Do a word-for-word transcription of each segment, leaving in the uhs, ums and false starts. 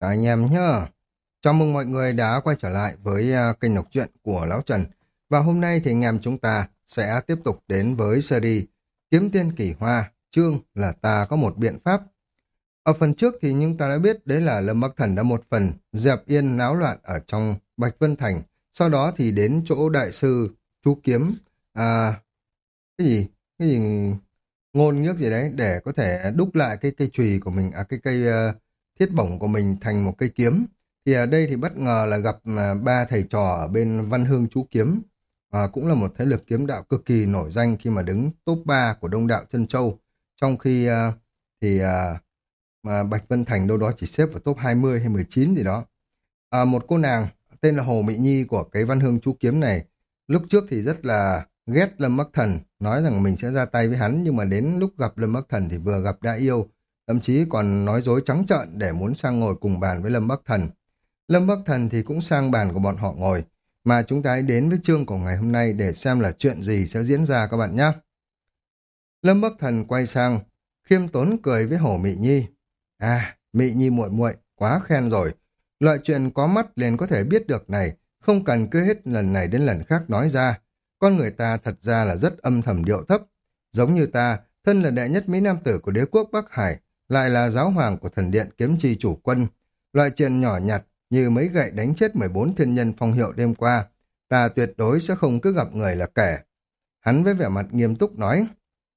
Cả anh em nhá. Chào mừng mọi người đã quay trở lại với à, kênh đọc truyện của Lão Trần. Và hôm nay thì anh em chúng ta sẽ tiếp tục đến với series Kiếm Tiên Kỳ Hoa, chương là ta có một biện pháp. Ở phần trước thì chúng ta đã biết đấy là Lâm Bắc Thần đã một phần dẹp yên náo loạn ở trong Bạch Vân Thành. Sau đó thì đến chỗ đại sư chú Kiếm, à, cái gì, cái gì ngôn ngước gì đấy để có thể đúc lại cái cây chùy của mình, à cái cây ờ, thiết bổng của mình thành một cây kiếm. Thì ở đây thì bất ngờ là gặp à, ba thầy trò ở bên Văn Hương Chú Kiếm, à, cũng là một thế lực kiếm đạo cực kỳ nổi danh khi mà đứng top ba của Đông Đạo Chân Châu, trong khi à, thì à, mà Bạch Vân Thành đâu đó chỉ xếp vào top hai mươi hay mười chín gì đó. À, một cô nàng tên là Hồ Mỹ Nhi của cái Văn Hương Chú Kiếm này, lúc trước thì rất là ghét Lâm Bắc Thần, nói rằng mình sẽ ra tay với hắn, nhưng mà đến lúc gặp Lâm Bắc Thần thì vừa gặp đã yêu, thậm chí còn nói dối trắng trợn để muốn sang ngồi cùng bàn với Lâm Bắc Thần. Lâm Bắc Thần thì cũng sang bàn của bọn họ ngồi, mà chúng ta hãy đến với chương của ngày hôm nay để xem là chuyện gì sẽ diễn ra các bạn nhé. Lâm Bắc Thần quay sang, khiêm tốn cười với Hồ Mị Nhi. À, Mị Nhi muội muội, quá khen rồi. Loại chuyện có mắt liền có thể biết được này, không cần cứ hết lần này đến lần khác nói ra. Con người ta thật ra là rất âm thầm điệu thấp. Giống như ta, thân là đệ nhất Mỹ Nam tử của đế quốc Bắc Hải, lại là giáo hoàng của thần điện kiếm chi chủ quân. Loại chuyện nhỏ nhặt như mấy gậy đánh chết mười bốn thiên nhân phong hiệu đêm qua, ta tuyệt đối sẽ không cứ gặp người là kẻ. Hắn với vẻ mặt nghiêm túc nói.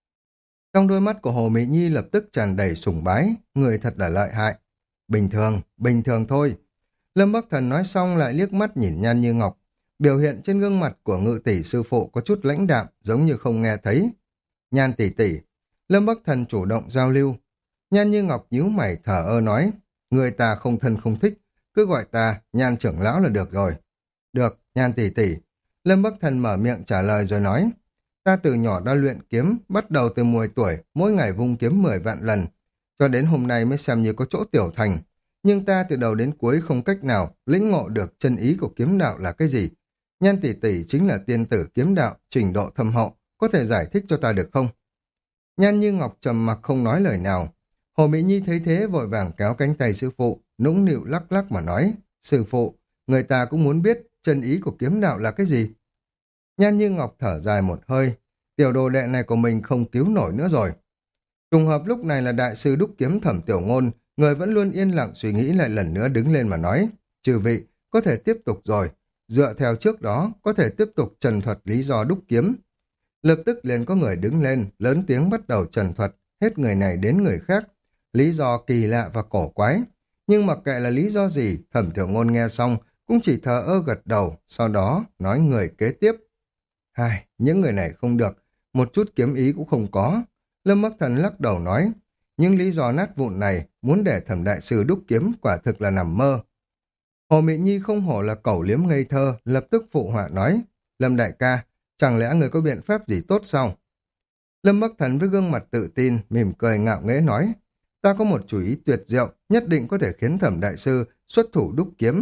Trong đôi mắt của Hồ Mỹ Nhi lập tức tràn đầy sùng bái, người thật là lợi hại. Bình thường, bình thường thôi. Lâm Bắc Thần nói xong lại liếc mắt nhìn Nhan Như Ngọc. Biểu hiện trên gương mặt của ngự tỷ sư phụ có chút lãnh đạm, giống như không nghe thấy. Nhan tỷ tỷ, Lâm Bắc Thần chủ động giao lưu. Nhan Như Ngọc nhíu mày thở ơ nói, người ta không thân không thích, cứ gọi ta Nhan trưởng lão là được rồi. Được, Nhan tỷ tỷ. Lâm Bắc Thần mở miệng trả lời rồi nói, ta từ nhỏ đã luyện kiếm, bắt đầu từ mười tuổi, mỗi ngày vung kiếm mười vạn lần, cho đến hôm nay mới xem như có chỗ tiểu thành. Nhưng ta từ đầu đến cuối không cách nào lĩnh ngộ được chân ý của kiếm đạo là cái gì. Nhan tỷ tỷ chính là tiên tử kiếm đạo, trình độ thâm hậu, có thể giải thích cho ta được không? Nhan Như Ngọc trầm mặc không nói lời nào. Hồ Mỹ Nhi thấy thế vội vàng kéo cánh tay sư phụ, nũng nịu lắc lắc mà nói, sư phụ, người ta cũng muốn biết chân ý của kiếm đạo là cái gì. Nhan Như Ngọc thở dài một hơi, tiểu đồ đệ này của mình không cứu nổi nữa rồi. Trùng hợp lúc này là đại sư đúc kiếm Thẩm Tiểu Ngôn, người vẫn luôn yên lặng suy nghĩ lại lần nữa đứng lên mà nói, chư vị, có thể tiếp tục rồi. Dựa theo trước đó, có thể tiếp tục trần thuật lý do đúc kiếm. Lập tức liền có người đứng lên, lớn tiếng bắt đầu trần thuật, hết người này đến người khác. Lý do kỳ lạ và cổ quái. Nhưng mặc kệ là lý do gì, Thẩm Tiểu Ngôn nghe xong, cũng chỉ thờ ơ gật đầu, sau đó nói người kế tiếp. Hai, những người này không được, một chút kiếm ý cũng không có. Lâm Bắc Thần lắc đầu nói, những lý do nát vụn này muốn để Thẩm đại sư đúc kiếm quả thực là nằm mơ. Hồ Mỹ Nhi không hổ là cẩu liếm ngây thơ, lập tức phụ họa nói, Lâm đại ca, chẳng lẽ người có biện pháp gì tốt sao? Lâm Bắc Thần với gương mặt tự tin, mỉm cười ngạo nghễ nói, ta có một chủ ý tuyệt diệu, nhất định có thể khiến Thẩm đại sư xuất thủ đúc kiếm.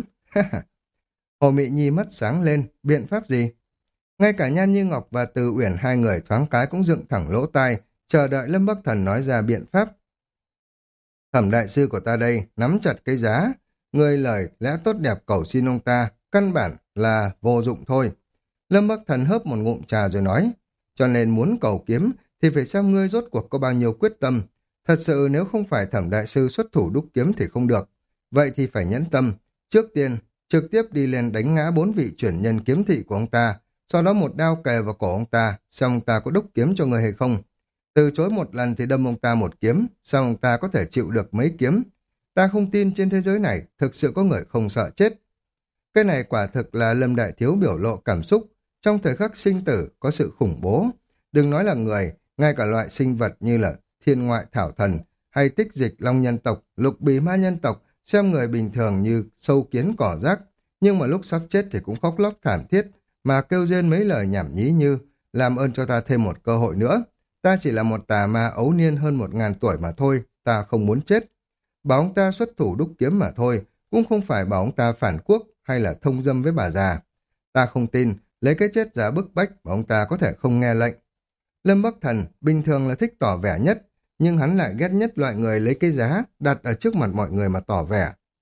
Hồ Mỹ Nhi mắt sáng lên, biện pháp gì? Ngay cả Nhan Như Ngọc và Từ Uyển hai người thoáng cái cũng dựng thẳng lỗ tai, chờ đợi Lâm Bắc Thần nói ra biện pháp. Thẩm đại sư của ta đây, nắm chặt cái giá, người lời lẽ tốt đẹp cầu xin ông ta, căn bản là vô dụng thôi. Lâm Bắc Thần hớp một ngụm trà rồi nói, cho nên muốn cầu kiếm thì phải xem ngươi rốt cuộc có bao nhiêu quyết tâm. Thật sự nếu không phải Thẩm đại sư xuất thủ đúc kiếm thì không được. Vậy thì phải nhẫn tâm, trước tiên trực tiếp đi lên đánh ngã bốn vị chuyển nhân kiếm thị của ông ta, sau đó một đao kề vào cổ ông ta, xem ông ta có đúc kiếm cho người hay không. Từ chối một lần thì đâm ông ta một kiếm, sao ông ta có thể chịu được mấy kiếm. Ta không tin trên thế giới này thực sự có người không sợ chết. Cái này quả thực là Lâm Đại Thiếu biểu lộ cảm xúc. Trong thời khắc sinh tử có sự khủng bố. Đừng nói là người, ngay cả loại sinh vật như là thiên ngoại thảo thần hay tích dịch long nhân tộc, lục bì ma nhân tộc, xem người bình thường như sâu kiến cỏ rác, nhưng mà lúc sắp chết thì cũng khóc lóc thảm thiết, mà kêu rên mấy lời nhảm nhí như làm ơn cho ta thêm một cơ hội nữa. Ta chỉ là một tà ma ấu niên hơn một ngàn tuổi mà thôi, ta không muốn chết. Bảo ông ta xuất thủ đúc kiếm mà thôi, cũng không phải bảo ông ta phản quốc hay là thông dâm với bà già. Ta không tin, lấy cái chết ra bức bách mà ông ta có thể không nghe lệnh. Lâm Bắc Thần bình thường là thích tỏ vẻ nhất, nhưng hắn lại ghét nhất loại người lấy cái giá đặt ở trước mặt mọi người mà tỏ vẻ.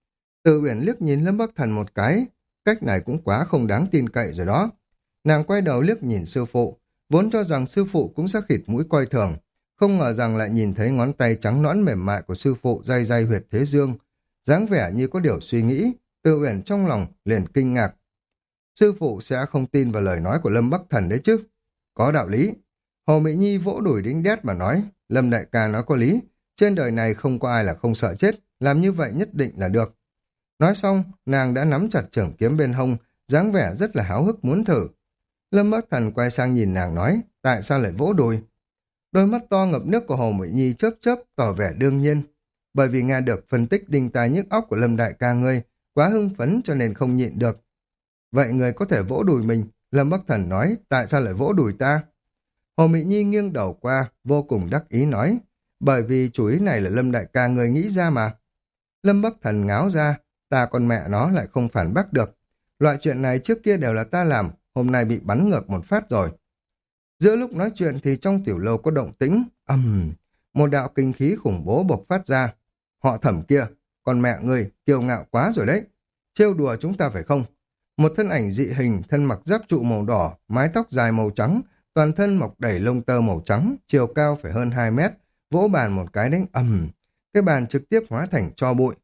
Từ Uyển liếc nhìn Lâm Bắc Thần một cái, cách này cũng quá không đáng tin cậy rồi đó. Nàng quay đầu liếc nhìn sư phụ, vốn cho rằng sư phụ cũng sẽ khịt mũi coi thường, không ngờ rằng lại nhìn thấy ngón tay trắng nõn mềm mại của sư phụ day day huyệt thế dương, dáng vẻ như có điều suy nghĩ. Từ Uyển trong lòng liền kinh ngạc. Sư phụ sẽ không tin vào lời nói của Lâm Bắc Thần đấy chứ? Có đạo lý. Hồ Mỹ Nhi vỗ đùi đĩnh đét mà nói, Lâm đại ca nói có lý, trên đời này không có ai là không sợ chết, làm như vậy nhất định là được. Nói xong, nàng đã nắm chặt trường kiếm bên hông, dáng vẻ rất là háo hức muốn thử. Lâm Bắc Thần quay sang nhìn nàng nói, tại sao lại vỗ đùi? Đôi mắt to ngập nước của Hồ Mỹ Nhi chớp chớp tỏ vẻ đương nhiên. Bởi vì nghe được phân tích đinh tai nhức óc của Lâm đại ca ngươi, quá hưng phấn cho nên không nhịn được. Vậy người có thể vỗ đùi mình, Lâm Bắc Thần nói, tại sao lại vỗ đùi ta? Hồ Mỹ Nhi nghiêng đầu qua, vô cùng đắc ý nói, bởi vì chủ ý này là Lâm đại ca người nghĩ ra mà. Lâm Bắc Thần ngáo ra, ta con mẹ nó lại không phản bác được. Loại chuyện này trước kia đều là ta làm, hôm nay bị bắn ngược một phát rồi. Giữa lúc nói chuyện thì trong tiểu lâu có động tĩnh, ầm, um, một đạo kinh khí khủng bố bộc phát ra. Họ Thẩm kia, con mẹ ngươi, kiêu ngạo quá rồi đấy. Trêu đùa chúng ta phải không? Một thân ảnh dị hình, thân mặc giáp trụ màu đỏ, mái tóc dài màu trắng, toàn thân mọc đầy lông tơ màu trắng, chiều cao phải hơn hai mét, vỗ bàn một cái đánh ầm, um, cái bàn trực tiếp hóa thành tro bụi.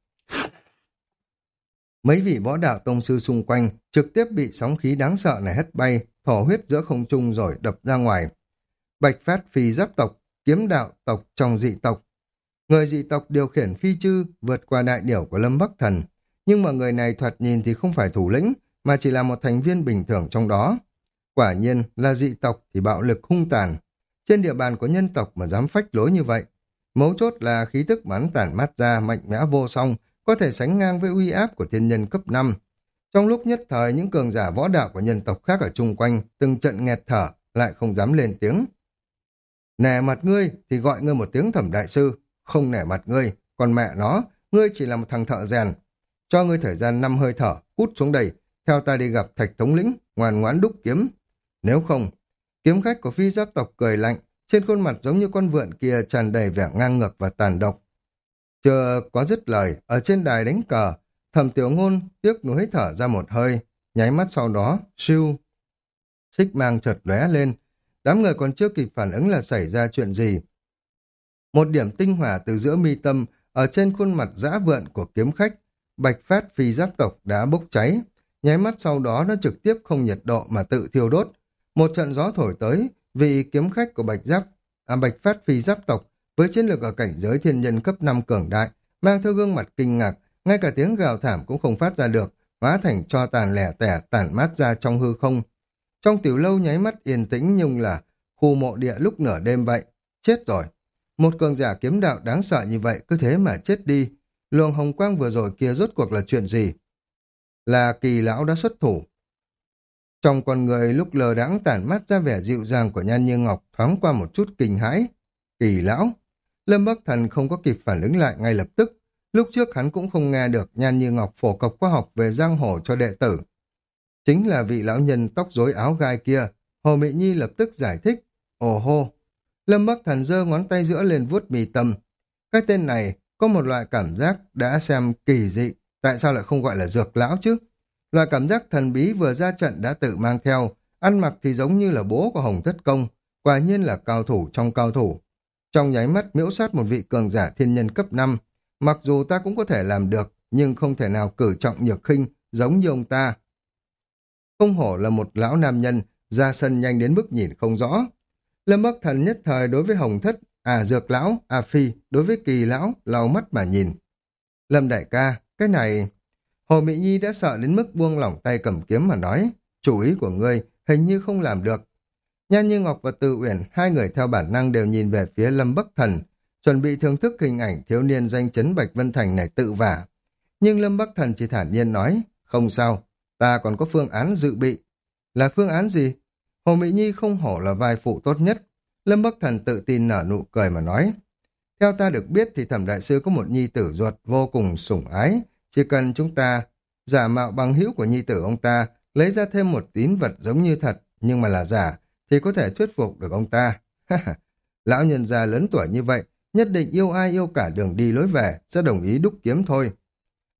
Mấy vị võ đạo tông sư xung quanh trực tiếp bị sóng khí đáng sợ này hất bay, thổ huyết giữa không trung rồi đập ra ngoài. Bạch Phát phi giáp tộc, kiếm đạo tộc trong dị tộc. Người dị tộc điều khiển phi chư vượt qua đại điểu của Lâm Bắc Thần, nhưng mà người này thoạt nhìn thì không phải thủ lĩnh, mà chỉ là một thành viên bình thường trong đó. Quả nhiên là dị tộc thì bạo lực hung tàn. Trên địa bàn của nhân tộc mà dám phách lối như vậy. Mấu chốt là khí tức bắn tản mát ra mạnh mẽ vô song, có thể sánh ngang với uy áp của thiên nhân cấp năm. Trong lúc nhất thời, những cường giả võ đạo của nhân tộc khác ở chung quanh, từng trận nghẹt thở, lại không dám lên tiếng. Nể mặt ngươi thì gọi ngươi một tiếng Thẩm đại sư, không nể mặt ngươi, còn mẹ nó, ngươi chỉ là một thằng thợ rèn. Cho ngươi thời gian năm hơi thở, cút xuống đây, theo ta đi gặp Thạch thống lĩnh, ngoan ngoãn đúc kiếm. Nếu không, kiếm khách của phi giáp tộc cười lạnh, trên khuôn mặt giống như con vượn kia tràn đầy vẻ ngang ngược và tàn độc. Chưa có dứt lời, ở trên đài đánh cờ, Thẩm Tiểu Ngôn tiếc nuối thở ra một hơi, nháy mắt sau đó, siêu. Xích mang chợt lóe lên, đám người còn chưa kịp phản ứng là xảy ra chuyện gì. Một điểm tinh hỏa từ giữa mi tâm, ở trên khuôn mặt dã vượn của kiếm khách, Bạch Phát phi giáp tộc đã bốc cháy, nháy mắt sau đó nó trực tiếp không nhiệt độ mà tự thiêu đốt. Một trận gió thổi tới, vị kiếm khách của Bạch Giáp, à Bạch Phát phi giáp tộc, với chiến lược ở cảnh giới thiên nhân cấp năm cường đại, mang theo gương mặt kinh ngạc, ngay cả tiếng gào thảm cũng không phát ra được, hóa thành tro tàn lẻ tẻ tản mát ra trong hư không. Trong tiểu lâu nháy mắt yên tĩnh nhưng là khu mộ địa lúc nửa đêm vậy. Chết rồi. Một cường giả kiếm đạo đáng sợ như vậy cứ thế mà chết đi. Luồng hồng quang vừa rồi kia rốt cuộc là chuyện gì? Là Kỳ lão đã xuất thủ. Trong con người lúc lờ đãng tản mát ra vẻ dịu dàng của Nhan Như Ngọc thoáng qua một chút kinh hãi. Kỳ lão. Lâm Bắc Thần không có kịp phản ứng lại ngay lập tức. Lúc trước hắn cũng không nghe được Nhan Như Ngọc phổ cập khoa học về giang hồ cho đệ tử. Chính là vị lão nhân tóc rối áo gai kia. Hồ Mỹ Nhi lập tức giải thích. Ồ hô. Lâm Bắc Thần giơ ngón tay giữa lên vuốt mì tâm. Cái tên này có một loại cảm giác đã xem kỳ dị. Tại sao lại không gọi là dược lão chứ? Loại cảm giác thần bí vừa ra trận đã tự mang theo. Ăn mặc thì giống như là bố của Hồng Thất Công. Quả nhiên là cao thủ trong cao thủ. Trong nháy mắt miễu sát một vị cường giả thiên nhân cấp năm. Mặc dù ta cũng có thể làm được, nhưng không thể nào cử trọng nhược khinh giống như ông ta. Không hổ là một lão nam nhân, ra sân nhanh đến mức nhìn không rõ. Lâm Bắc Thần nhất thời đối với Hồng Thất, à Dược lão, à Phi, đối với Kỳ lão, lau mắt mà nhìn. Lâm đại ca, cái này... Hồ Mỹ Nhi đã sợ đến mức buông lỏng tay cầm kiếm mà nói, chủ ý của ngươi hình như không làm được. Nhan Như Ngọc và Từ Uyển, hai người theo bản năng đều nhìn về phía Lâm Bắc Thần, chuẩn bị thưởng thức hình ảnh thiếu niên danh chấn Bạch Vân Thành này tự vả. Nhưng Lâm Bắc Thần chỉ thản nhiên nói, không sao, ta còn có phương án dự bị. Là phương án gì? Hồ Mỹ Nhi không hổ là vai phụ tốt nhất. Lâm Bắc Thần tự tin nở nụ cười mà nói, theo ta được biết thì Thẩm đại sư có một nhi tử ruột vô cùng sủng ái, chỉ cần chúng ta giả mạo bằng hữu của nhi tử ông ta, lấy ra thêm một tín vật giống như thật, nhưng mà là giả, thì có thể thuyết phục được ông ta. Lão nhân già lớn tuổi như vậy, nhất định yêu ai yêu cả đường đi lối về, sẽ đồng ý đúc kiếm thôi.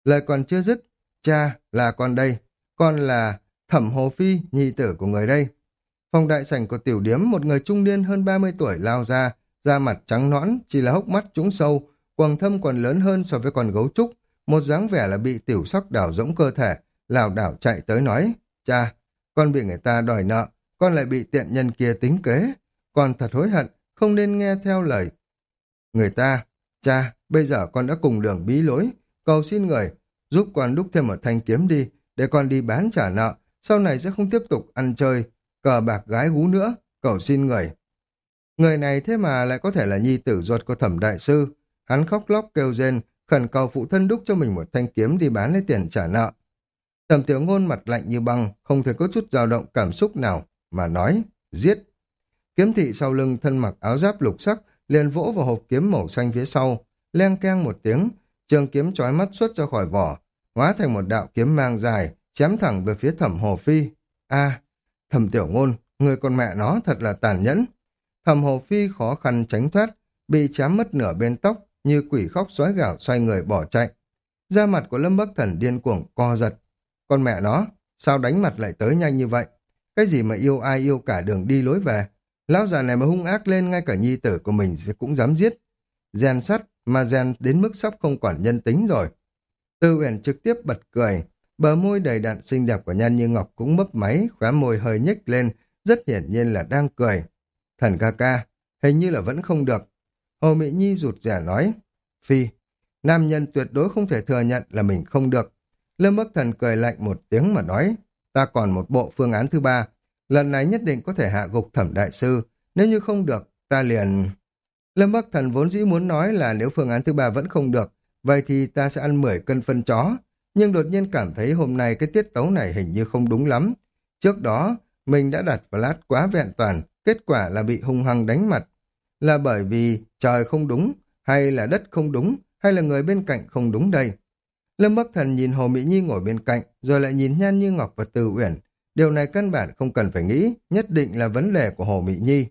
Lời còn chưa dứt, cha, là con đây, con là Thẩm Hồ Phi, nhi tử của người đây. Phòng đại sảnh của tiểu điếm, một người trung niên hơn ba mươi tuổi lao ra, da mặt trắng nõn, chỉ là hốc mắt trũng sâu, quầng thâm còn lớn hơn so với con gấu trúc, một dáng vẻ là bị tiểu sắc đảo rỗng cơ thể, lảo đảo chạy tới nói, cha, con bị người ta đòi nợ, con lại bị tiện nhân kia tính kế, con thật hối hận, không nên nghe theo lời người ta. Cha, bây giờ con đã cùng đường bí lối, cầu xin người, giúp con đúc thêm một thanh kiếm đi, để con đi bán trả nợ, sau này sẽ không tiếp tục ăn chơi, cờ bạc gái gú nữa, cầu xin người. Người này thế mà lại có thể là nhi tử ruột của Thẩm đại sư, hắn khóc lóc kêu rên, khẩn cầu phụ thân đúc cho mình một thanh kiếm đi bán lấy tiền trả nợ. Thẩm Tiểu Ngôn mặt lạnh như băng, không thể có chút dao động cảm xúc nào, mà nói, giết. Kiếm thị sau lưng thân mặc áo giáp lục sắc, liền vỗ vào hộp kiếm màu xanh phía sau, leng keng một tiếng, trường kiếm chói mắt xuất ra khỏi vỏ, hóa thành một đạo kiếm mang dài, chém thẳng về phía Thẩm Hồ Phi. A, Thẩm Tiểu Ngôn, người con mẹ nó thật là tàn nhẫn. Thẩm Hồ Phi khó khăn tránh thoát, bị chém mất nửa bên tóc, như quỷ khóc sói gào xoay người bỏ chạy. Da mặt của Lâm Bắc Thần điên cuồng co giật. Con mẹ nó, sao đánh mặt lại tới nhanh như vậy? Cái gì mà yêu ai yêu cả đường đi lối về? Lão già này mà hung ác lên, ngay cả nhi tử của mình cũng dám giết. Rèn sắt mà rèn đến mức sắp không còn nhân tính rồi. Tư Uyển trực tiếp bật cười, bờ môi đầy đặn xinh đẹp của Nhan Như Ngọc cũng mấp máy, khóe môi hơi nhếch lên, rất hiển nhiên là đang cười. Thần ca ca, hình như là vẫn không được. Hồ Mỹ Nhi rụt rè nói, Phi, nam nhân tuyệt đối không thể thừa nhận là mình không được. Lâm Bắc Thần cười lạnh một tiếng mà nói, ta còn một bộ phương án thứ ba, lần này nhất định có thể hạ gục Thẩm đại sư, nếu như không được, ta liền... Lâm Bắc Thần vốn dĩ muốn nói là nếu phương án thứ ba vẫn không được, vậy thì ta sẽ ăn mười cân phân chó, nhưng đột nhiên cảm thấy hôm nay cái tiết tấu này hình như không đúng lắm. Trước đó, mình đã đặt flash quá vẹn toàn, kết quả là bị hung hăng đánh mặt. Là bởi vì trời không đúng, hay là đất không đúng, hay là người bên cạnh không đúng đây? Lâm Bắc Thần nhìn Hồ Mỹ Nhi ngồi bên cạnh, rồi lại nhìn Nhan Như Ngọc và Từ Uyển. Điều này căn bản không cần phải nghĩ, nhất định là vấn đề của Hồ Mỹ Nhi.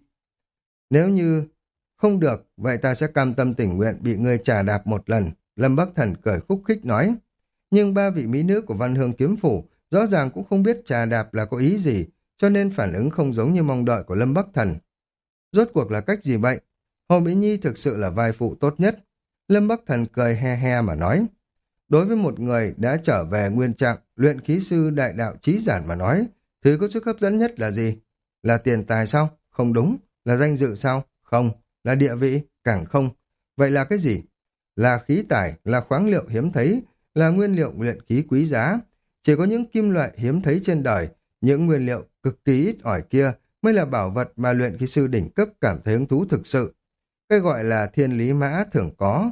Nếu như không được, vậy ta sẽ cam tâm tình nguyện bị ngươi trà đạp một lần, Lâm Bắc Thần cười khúc khích nói. Nhưng ba vị mỹ nữ của Văn Hương Kiếm Phủ rõ ràng cũng không biết trà đạp là có ý gì, cho nên phản ứng không giống như mong đợi của Lâm Bắc Thần. Rốt cuộc là cách gì vậy? Hồ Mỹ Nhi thực sự là vai phụ tốt nhất. Lâm Bắc Thần cười he he mà nói. Đối với một người đã trở về nguyên trạng, luyện khí sư đại đạo chí giản mà nói, thứ có sức hấp dẫn nhất là gì? Là tiền tài sao? Không đúng. Là danh dự sao? Không. Là địa vị? Càng không. Vậy là cái gì? Là khí tài, là khoáng liệu hiếm thấy, là nguyên liệu luyện khí quý giá. Chỉ có những kim loại hiếm thấy trên đời, những nguyên liệu cực kỳ ít ỏi kia mới là bảo vật mà luyện khí sư đỉnh cấp cảm thấy hứng thú thực sự. Cái gọi là thiên lý mã thường có,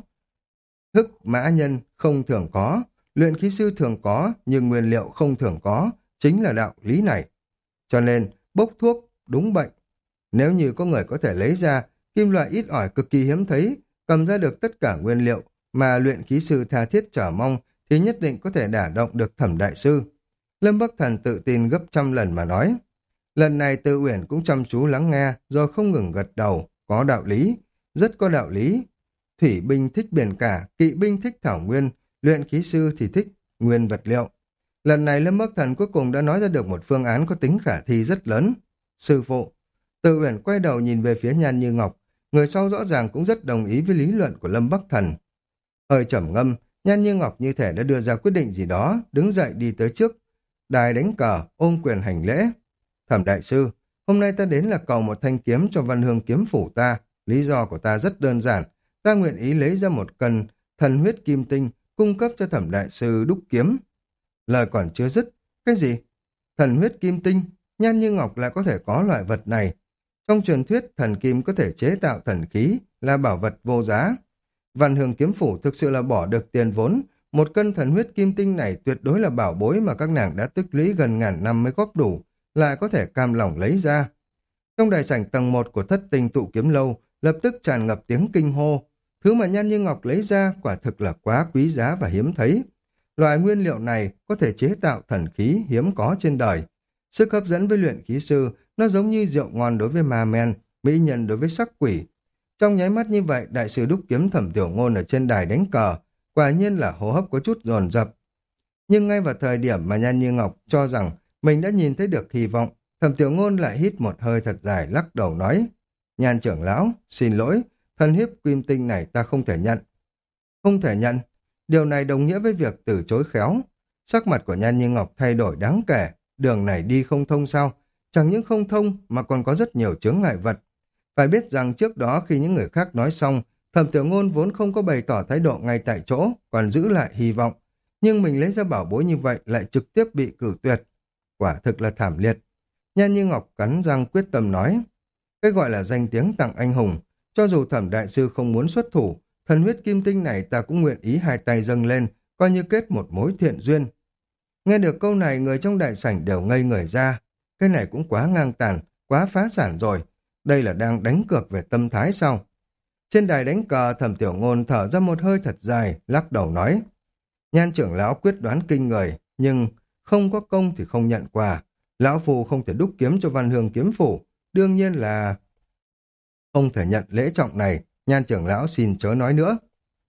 hức mã nhân không thường có, luyện khí sư thường có nhưng nguyên liệu không thường có, chính là đạo lý này. Cho nên, bốc thuốc đúng bệnh. Nếu như có người có thể lấy ra kim loại ít ỏi cực kỳ hiếm thấy, cầm ra được tất cả nguyên liệu mà luyện khí sư tha thiết chờ mong, thì nhất định có thể đả động được Thẩm đại sư. Lâm Bắc Thần tự tin gấp trăm lần mà nói. Lần này Tư Uyển cũng chăm chú lắng nghe, rồi không ngừng gật đầu, có đạo lý, rất có đạo lý. Thủy binh thích biển cả, kỵ binh thích thảo nguyên, luyện khí sư thì thích nguyên vật liệu. Lần này Lâm Bắc Thần cuối cùng đã nói ra được một phương án có tính khả thi rất lớn. Sư phụ, Tư Uyển quay đầu nhìn về phía Nhan Như Ngọc, người sau rõ ràng cũng rất đồng ý với lý luận của Lâm Bắc Thần. Hơi trầm ngâm, Nhan Như Ngọc như thể đã đưa ra quyết định gì đó, đứng dậy đi tới trước đài đánh cờ, ôm quyền hành lễ. Thẩm đại sư, hôm nay ta đến là cầu một thanh kiếm cho Văn Hương Kiếm Phủ ta. Lý do của ta rất đơn giản, ta nguyện ý lấy ra một cân thần huyết kim tinh cung cấp cho Thẩm đại sư đúc kiếm. Lời còn chưa dứt, cái gì? Thần huyết kim tinh? Nhan Như Ngọc lại có thể có loại vật này. Trong truyền thuyết, thần kim có thể chế tạo thần khí, là bảo vật vô giá. Văn Hương Kiếm Phủ thực sự là bỏ được tiền vốn, một cân thần huyết kim tinh này tuyệt đối là bảo bối mà các nàng đã tích lũy gần ngàn năm mới góp đủ, lại có thể cam lòng lấy ra. Trong đại sảnh tầng một của Thất Tinh Tụ Kiếm Lâu, lập tức tràn ngập tiếng kinh hô. Thứ mà Nhan Như Ngọc lấy ra quả thực là quá quý giá và hiếm thấy. Loại nguyên liệu này có thể chế tạo thần khí hiếm có trên đời. Sức hấp dẫn với luyện khí sư, nó giống như rượu ngon đối với ma men, mỹ nhân đối với sắc quỷ. Trong nháy mắt như vậy, đại sư đúc kiếm Thẩm Tiểu Ngôn ở trên đài đánh cờ, quả nhiên là hô hấp có chút dồn dập. Nhưng ngay vào thời điểm mà Nhan Như Ngọc cho rằng mình đã nhìn thấy được hy vọng, Thẩm Tiểu Ngôn lại hít một hơi thật dài lắc đầu nói, Nhan trưởng lão, xin lỗi, thần hiếp kim tinh này ta không thể nhận. Không thể nhận, điều này đồng nghĩa với việc từ chối khéo. Sắc mặt của Nhan Như Ngọc thay đổi đáng kể, đường này đi không thông sao, chẳng những không thông mà còn có rất nhiều chướng ngại vật. Phải biết rằng trước đó khi những người khác nói xong, Thẩm Tiểu Ngôn vốn không có bày tỏ thái độ ngay tại chỗ, còn giữ lại hy vọng. Nhưng mình lấy ra bảo bối như vậy lại trực tiếp bị cử tuyệt. Quả thực là thảm liệt. Nhan Như Ngọc cắn răng quyết tâm nói. Cái gọi là danh tiếng tặng anh hùng, cho dù Thẩm đại sư không muốn xuất thủ, thần huyết kim tinh này ta cũng nguyện ý hai tay dâng lên, coi như kết một mối thiện duyên. Nghe được câu này, người trong đại sảnh đều ngây người ra. Cái này cũng quá ngang tàn, quá phá sản rồi. Đây là đang đánh cược về tâm thái sao? Trên đài đánh cờ, Thẩm Tiểu Ngôn thở ra một hơi thật dài, lắc đầu nói. Nhan trưởng lão quyết đoán kinh người, nhưng không có công thì không nhận quà. Lão phù không thể đúc kiếm cho Văn Hương kiếm phủ, đương nhiên là không thể nhận lễ trọng này. Nhan trưởng lão xin chớ nói nữa.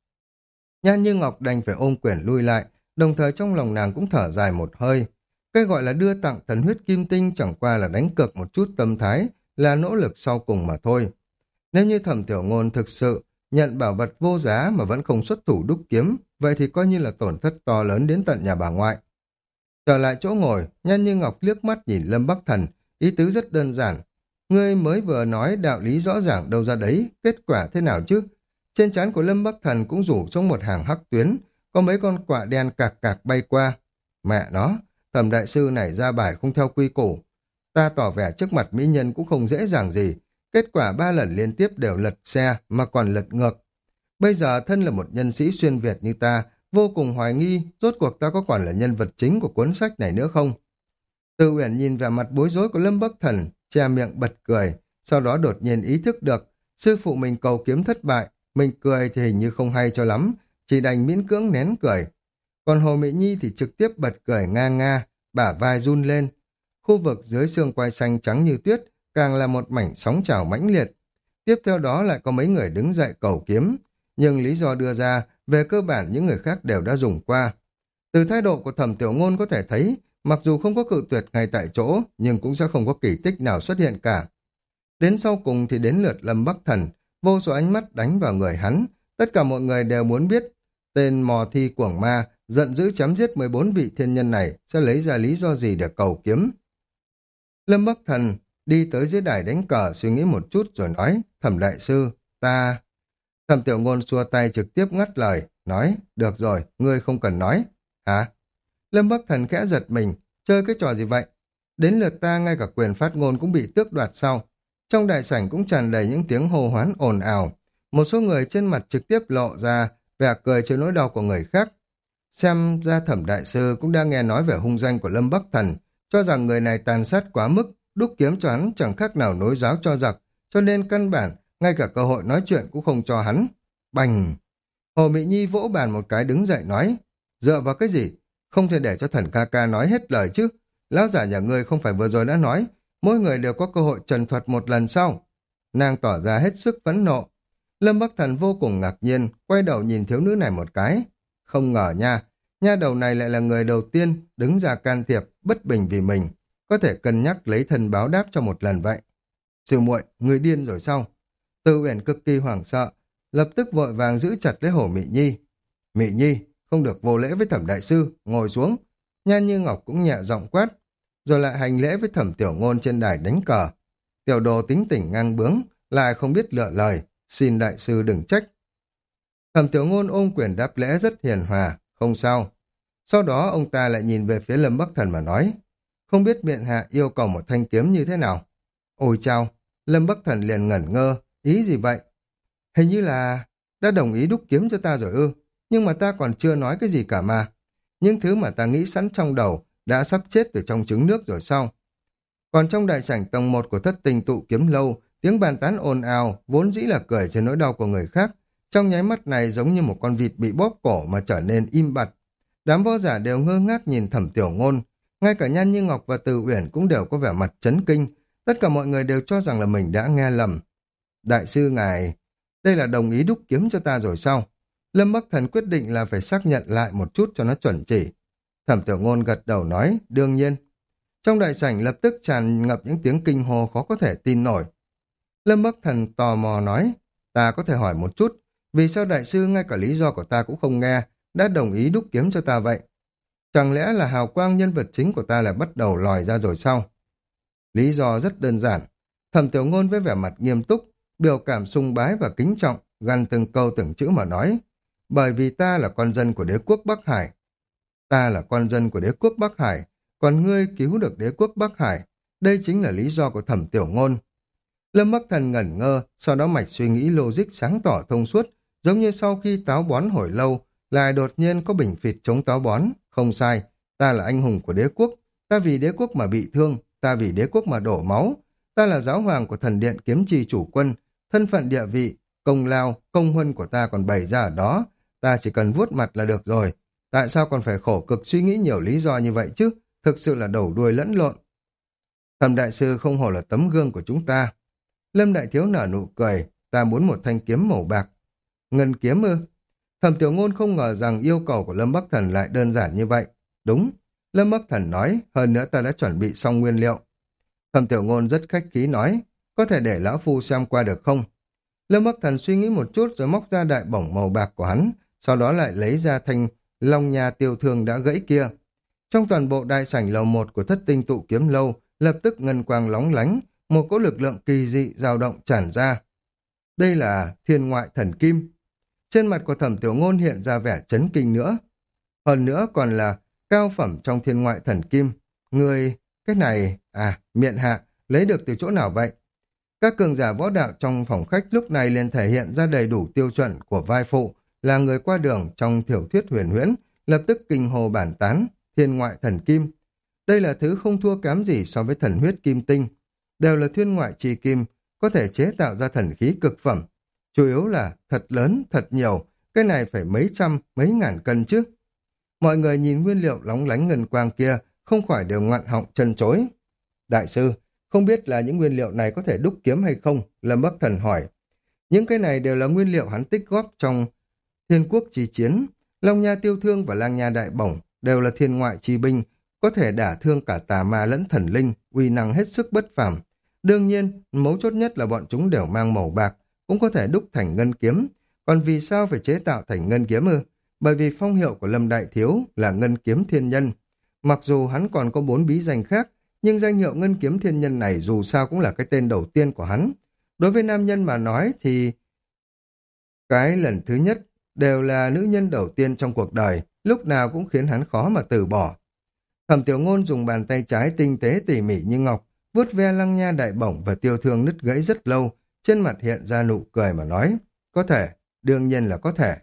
Nhan Như Ngọc đành phải ôm quyền lui lại, đồng thời trong lòng nàng cũng thở dài một hơi. Cái gọi là đưa tặng thần huyết kim tinh chẳng qua là đánh cược một chút tâm thái, là nỗ lực sau cùng mà thôi. Nếu như Thẩm Tiểu Ngôn thực sự nhận bảo vật vô giá mà vẫn không xuất thủ đúc kiếm, vậy thì coi như là tổn thất to lớn đến tận nhà bà ngoại. Trở lại chỗ ngồi, Nhan Như Ngọc liếc mắt nhìn Lâm Bắc Thần, ý tứ rất đơn giản. Ngươi mới vừa nói đạo lý rõ ràng đâu ra đấy, kết quả thế nào chứ? Trên trán của Lâm Bắc Thần cũng rủ xuống một hàng hắc tuyến, có mấy con quạ đen cạc cạc bay qua. Mẹ nó, Thẩm đại sư này ra bài không theo quy củ. Ta tỏ vẻ trước mặt mỹ nhân cũng không dễ dàng gì. Kết quả ba lần liên tiếp đều lật xe mà còn lật ngược. Bây giờ thân là một nhân sĩ xuyên Việt như ta, vô cùng hoài nghi rốt cuộc ta có còn là nhân vật chính của cuốn sách này nữa không? Từ Uyển nhìn vào mặt bối rối của Lâm Bắc Thần, che miệng bật cười, sau đó đột nhiên ý thức được, sư phụ mình cầu kiếm thất bại, mình cười thì hình như không hay cho lắm, chỉ đành miễn cưỡng nén cười. Còn Hồ Mỹ Nhi thì trực tiếp bật cười nga nga, bả vai run lên. Khu vực dưới xương quai xanh trắng như tuyết, càng là một mảnh sóng trào mãnh liệt. Tiếp theo đó lại có mấy người đứng dậy cầu kiếm, nhưng lý do đưa ra, về cơ bản những người khác đều đã dùng qua. Từ thái độ của Thẩm Tiểu Ngôn có thể thấy, mặc dù không có cự tuyệt ngay tại chỗ, nhưng cũng sẽ không có kỳ tích nào xuất hiện cả. Đến sau cùng thì đến lượt Lâm Bắc Thần, vô số ánh mắt đánh vào người hắn, tất cả mọi người đều muốn biết, tên mò thi cuồng ma, giận dữ chém giết mười bốn vị thiên nhân này, sẽ lấy ra lý do gì để cầu kiếm. Lâm Bắc Thần đi tới dưới đài đánh cờ suy nghĩ một chút rồi nói, Thẩm đại sư, ta... Thẩm Tiểu Ngôn xua tay trực tiếp ngắt lời, nói, được rồi, ngươi không cần nói. Hả? Lâm Bắc Thần khẽ giật mình, chơi cái trò gì vậy? Đến lượt ta ngay cả quyền phát ngôn cũng bị tước đoạt sau. Trong đại sảnh cũng tràn đầy những tiếng hô hoán ồn ào. Một số người trên mặt trực tiếp lộ ra vẻ cười trên nỗi đau của người khác. Xem ra Thẩm đại sư cũng đang nghe nói về hung danh của Lâm Bắc Thần, cho rằng người này tàn sát quá mức, đúc kiếm cho hắn chẳng khác nào nối giáo cho giặc, cho nên căn bản ngay cả cơ hội nói chuyện cũng không cho hắn. Bành! Hồ Mỹ Nhi vỗ bàn một cái đứng dậy nói, dựa vào cái gì? Không thể để cho Thần ca ca nói hết lời chứ. Lão giả nhà ngươi không phải vừa rồi đã nói, mỗi người đều có cơ hội trần thuật một lần sau. Nàng tỏ ra hết sức phẫn nộ. Lâm Bắc Thần vô cùng ngạc nhiên, quay đầu nhìn thiếu nữ này một cái. Không ngờ nha, nha đầu này lại là người đầu tiên đứng ra can thiệp, bất bình vì mình, có thể cân nhắc lấy thân báo đáp cho một lần vậy. Sư muội, người điên rồi sao? Từ Uyển cực kỳ hoảng sợ, lập tức vội vàng giữ chặt lấy Hồ Mị Nhi. Mị Nhi, không được vô lễ với Thẩm đại sư, ngồi xuống. Nhan Như Ngọc cũng nhẹ giọng quát, rồi lại hành lễ với Thẩm Tiểu Ngôn trên đài đánh cờ. Tiểu đồ tính tỉnh ngang bướng, lại không biết lựa lời, xin đại sư đừng trách. Thẩm Tiểu Ngôn ôm quyền đáp lễ rất hiền hòa, không sao. Sau đó ông ta lại nhìn về phía Lâm Bắc Thần mà nói, không biết miện hạ yêu cầu một thanh kiếm như thế nào. Ôi chao, Lâm Bắc Thần liền ngẩn ngơ, ý gì vậy? Hình như là đã đồng ý đúc kiếm cho ta rồi ư, nhưng mà ta còn chưa nói cái gì cả mà. Những thứ mà ta nghĩ sẵn trong đầu đã sắp chết từ trong trứng nước rồi sao? Còn trong đại sảnh tầng một của thất tình tụ kiếm lâu, tiếng bàn tán ồn ào, vốn dĩ là cười trên nỗi đau của người khác. Trong nháy mắt này giống như một con vịt bị bóp cổ mà trở nên im bặt. Đám võ giả đều ngơ ngác nhìn Thẩm Tiểu Ngôn, ngay cả Nhan Như Ngọc và Từ Uyển cũng đều có vẻ mặt chấn kinh. Tất cả mọi người đều cho rằng là mình đã nghe lầm. Đại sư ngài, đây là đồng ý đúc kiếm cho ta rồi sao? Lâm Bắc Thần quyết định là phải xác nhận lại một chút cho nó chuẩn chỉ. Thẩm Tiểu Ngôn gật đầu nói, đương nhiên. Trong đại sảnh lập tức tràn ngập những tiếng kinh hô khó có thể tin nổi. Lâm Bắc Thần tò mò nói, ta có thể hỏi một chút, vì sao đại sư ngay cả lý do của ta cũng không nghe, đã đồng ý đúc kiếm cho ta vậy? Chẳng lẽ là hào quang nhân vật chính của ta lại bắt đầu lòi ra rồi sao? Lý do rất đơn giản. Thẩm Tiểu Ngôn với vẻ mặt nghiêm túc, biểu cảm sùng bái và kính trọng, gằn từng câu từng chữ mà nói. Bởi vì ta là con dân của đế quốc Bắc Hải. Ta là con dân của đế quốc Bắc Hải, còn ngươi cứu được đế quốc Bắc Hải. Đây chính là lý do của Thẩm Tiểu Ngôn. Lâm Bắc Thần ngẩn ngơ, sau đó mạch suy nghĩ logic sáng tỏ thông suốt, giống như sau khi táo bón hồi lâu, lại đột nhiên có bình phịt chống táo bón. Không sai, ta là anh hùng của đế quốc, ta vì đế quốc mà bị thương, ta vì đế quốc mà đổ máu, ta là giáo hoàng của thần điện kiếm trì chủ quân, thân phận địa vị, công lao, công huân của ta còn bày ra ở đó, ta chỉ cần vuốt mặt là được rồi. Tại sao còn phải khổ cực suy nghĩ nhiều lý do như vậy chứ? Thực sự là đầu đuôi lẫn lộn. Thẩm đại sư không hổ là tấm gương của chúng ta. Lâm Đại Thiếu nở nụ cười, ta muốn một thanh kiếm màu bạc. Ngân kiếm ư? Thẩm Tiểu Ngôn không ngờ rằng yêu cầu của Lâm Bắc Thần lại đơn giản như vậy. Đúng, Lâm Bắc Thần nói, hơn nữa ta đã chuẩn bị xong nguyên liệu. Thẩm Tiểu Ngôn rất khách khí nói, có thể để lão phu xem qua được không? Lâm Bắc Thần suy nghĩ một chút rồi móc ra đại bổng màu bạc của hắn, sau đó lại lấy ra thanh long nha tiêu thương đã gãy kia. Trong toàn bộ đại sảnh lầu một của Thất Tinh Tụ Kiếm Lâu, lập tức ngân quang lóng lánh, một cỗ lực lượng kỳ dị dao động tràn ra. Đây là thiên ngoại thần kim. Trên mặt của Thẩm Tiểu Ngôn hiện ra vẻ chấn kinh nữa. Hơn nữa còn là cao phẩm trong thiên ngoại thần kim. Người, cái này, à, miện hạ, lấy được từ chỗ nào vậy? Các cường giả võ đạo trong phòng khách lúc này liền thể hiện ra đầy đủ tiêu chuẩn của vai phụ, là người qua đường trong tiểu thuyết huyền huyễn, lập tức kinh hồ bản tán, thiên ngoại thần kim. Đây là thứ không thua kém gì so với thần huyết kim tinh. Đều là thiên ngoại trì kim, có thể chế tạo ra thần khí cực phẩm. Chủ yếu là thật lớn, thật nhiều, cái này phải mấy trăm, mấy ngàn cân chứ. Mọi người nhìn nguyên liệu lóng lánh ngân quang kia, không khỏi đều ngoặn họng chân chối. Đại sư, không biết là những nguyên liệu này có thể đúc kiếm hay không? Lâm Bắc Thần hỏi. Những cái này đều là nguyên liệu hắn tích góp trong Thiên Quốc Chi Chiến. Long Nha Tiêu Thương và Lang Nha Đại Bổng đều là thiên ngoại chi binh, có thể đả thương cả tà ma lẫn thần linh, uy năng hết sức bất phàm. Đương nhiên, mấu chốt nhất là bọn chúng đều mang màu bạc, cũng có thể đúc thành ngân kiếm. Còn vì sao phải chế tạo thành ngân kiếm ư? Bởi vì phong hiệu của Lâm Đại Thiếu là ngân kiếm thiên nhân. Mặc dù hắn còn có bốn bí danh khác, nhưng danh hiệu ngân kiếm thiên nhân này dù sao cũng là cái tên đầu tiên của hắn. Đối với nam nhân mà nói thì cái lần thứ nhất đều là nữ nhân đầu tiên trong cuộc đời, lúc nào cũng khiến hắn khó mà từ bỏ. Thẩm Tiểu Ngôn dùng bàn tay trái tinh tế tỉ mỉ như ngọc, vuốt ve Lăng Nha Đại Bổng và tiêu thương nứt gãy rất lâu, trên mặt hiện ra nụ cười mà nói, có thể, đương nhiên là có thể.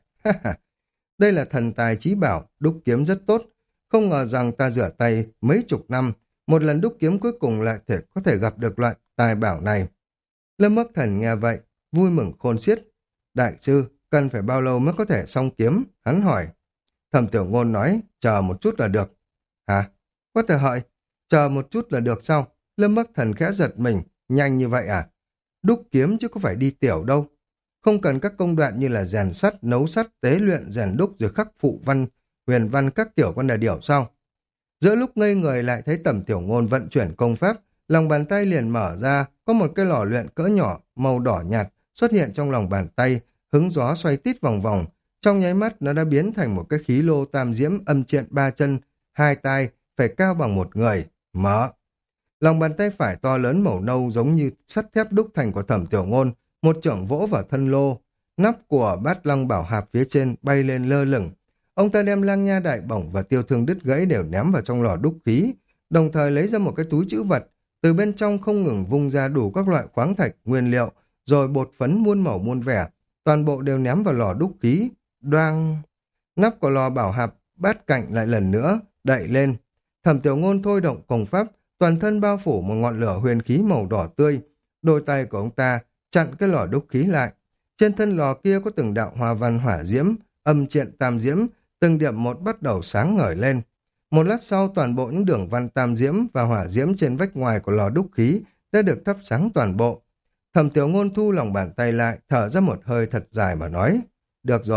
Đây là thần tài chí bảo, đúc kiếm rất tốt, không ngờ rằng ta rửa tay mấy chục năm, một lần đúc kiếm cuối cùng lại thể có thể gặp được loại tài bảo này. Lâm Bắc Thần nghe vậy, vui mừng khôn xiết. Đại sư, cần phải bao lâu mới có thể xong kiếm? Hắn hỏi. Thẩm Tiểu Ngôn nói, chờ một chút là được. Hả? Có thể hỏi, chờ một chút là được sao? Lâm Bắc Thần khẽ giật mình, nhanh như vậy à? Đúc kiếm chứ có phải đi tiểu đâu. Không cần các công đoạn như là rèn sắt, nấu sắt, tế luyện, rèn đúc rồi khắc phụ văn, huyền văn các kiểu con là điểu sao? Giữa lúc ngây người lại thấy Thẩm Tiểu Ngôn vận chuyển công pháp, lòng bàn tay liền mở ra, có một cái lò luyện cỡ nhỏ, màu đỏ nhạt, xuất hiện trong lòng bàn tay, hứng gió xoay tít vòng vòng. Trong nháy mắt nó đã biến thành một cái khí lô tam diễm âm triện ba chân, hai tai, phải cao bằng một người, mở. Lòng bàn tay phải to lớn màu nâu giống như sắt thép đúc thành của Thẩm Tiểu Ngôn, một chưởng vỗ vào thân lô. Nắp của bát long bảo hạp phía trên bay lên lơ lửng. Ông ta đem Lang Nha Đại Bổng và tiêu thương đứt gãy đều ném vào trong lò đúc khí, đồng thời lấy ra một cái túi trữ vật, từ bên trong không ngừng vung ra đủ các loại khoáng thạch, nguyên liệu, rồi bột phấn muôn màu muôn vẻ, toàn bộ đều ném vào lò đúc khí. Đoang! Nắp của lò bảo hạp bát cạnh lại lần nữa đậy lên. Thẩm Tiểu Ngôn thôi động công pháp, toàn thân bao phủ một ngọn lửa huyền khí màu đỏ tươi. Đôi tay của ông ta chặn cái lò đúc khí lại. Trên thân lò kia có từng đạo hoa văn hỏa diễm, âm triện tam diễm, từng điểm một bắt đầu sáng ngời lên. Một lát sau, toàn bộ những đường văn tam diễm và hỏa diễm trên vách ngoài của lò đúc khí đã được thắp sáng toàn bộ. Thẩm Tiểu Ngôn thu lòng bàn tay lại, thở ra một hơi thật dài mà nói, được rồi,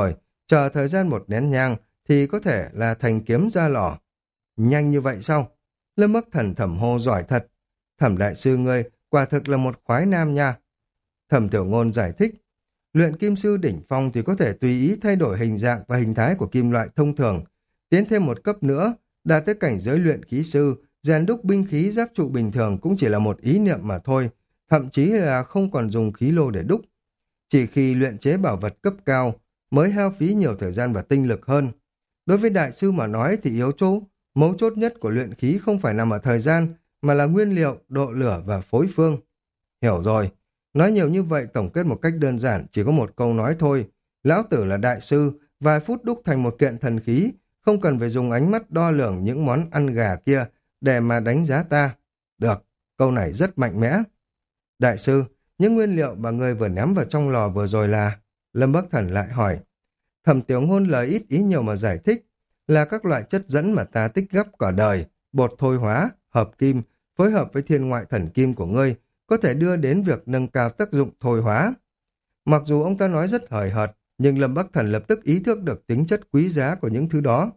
Chờ thời gian một nén nhang thì có thể là thành kiếm ra lò. Nhanh như vậy sao? Lâm Bắc Thần thầm hô giỏi thật. Thẩm đại sư ngươi quả thực là một khoái nam nha. Thẩm Tiểu Ngôn giải thích. Luyện kim sư đỉnh phong thì có thể tùy ý thay đổi hình dạng và hình thái của kim loại thông thường. Tiến thêm một cấp nữa, đạt tới cảnh giới luyện khí sư, rèn đúc binh khí giáp trụ bình thường cũng chỉ là một ý niệm mà thôi, thậm chí là không còn dùng khí lô để đúc. Chỉ khi luyện chế bảo vật cấp cao mới hao phí nhiều thời gian và tinh lực hơn. Đối với đại sư mà nói thì yếu chỗ, mấu chốt nhất của luyện khí không phải nằm ở thời gian, mà là nguyên liệu, độ lửa và phối phương. Hiểu rồi. Nói nhiều như vậy tổng kết một cách đơn giản chỉ có một câu nói thôi. Lão tử là đại sư, vài phút đúc thành một kiện thần khí, không cần phải dùng ánh mắt đo lường những món ăn gà kia để mà đánh giá ta. Được, câu này rất mạnh mẽ. Đại sư, những nguyên liệu mà người vừa ném vào trong lò vừa rồi là... Lâm Bắc Thần lại hỏi. Thẩm Tiểu Ngôn lời ít ý nhiều mà giải thích, là các loại chất dẫn mà ta tích gấp cả đời, bột thôi hóa, hợp kim, phối hợp với thiên ngoại thần kim của ngươi, có thể đưa đến việc nâng cao tác dụng thôi hóa. Mặc dù ông ta nói rất hời hợt, nhưng Lâm Bắc Thần lập tức ý thức được tính chất quý giá của những thứ đó.